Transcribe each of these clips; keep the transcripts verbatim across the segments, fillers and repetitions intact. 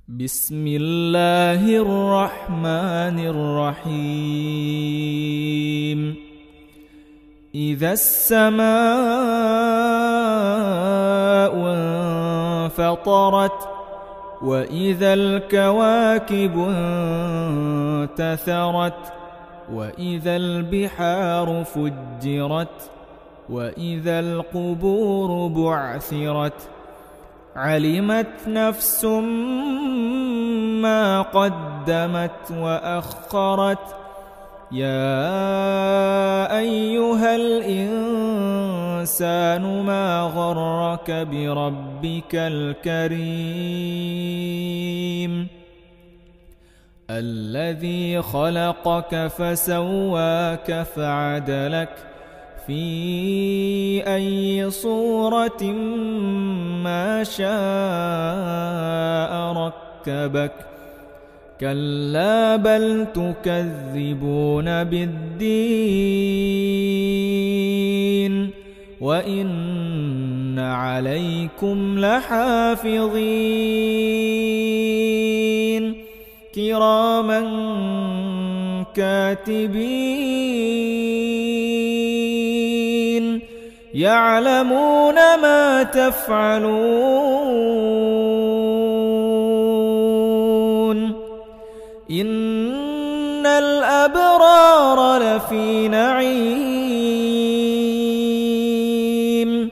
بسم الله الرحمن الرحيم. إذا السماء انفطرت وإذا الكواكب انتثرت وإذا البحار فجرت وإذا القبور بعثرت علمت نفس ما قدمت وأخرت. يا أيها الإنسان ما غرك بربك الكريم الذي خلقك فسواك فعدلك في أي صورة ما شاء ركبك. كلا بل تكذبون بالدين وإن عليكم لحافظين كراما كاتبين يعلمون ما تفعلون. إن الأبرار لفي نعيم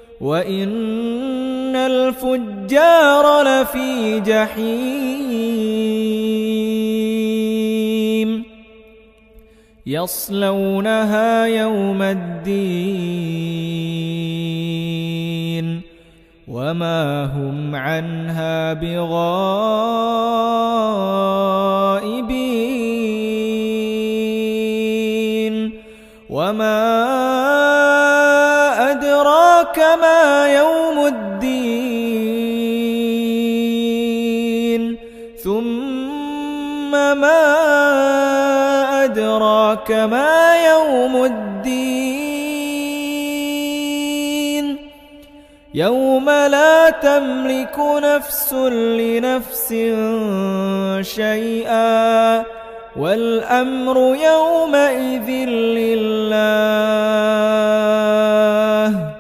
وإن الفجار لفي جحيم يصلونها يوم الدين وما هم عنها بغائبين. وما أدراك ما يوم الدين ثم ما أدراك ما يوم الدين يوم لا تملك نفس لنفس شيئا والأمر يومئذ لله.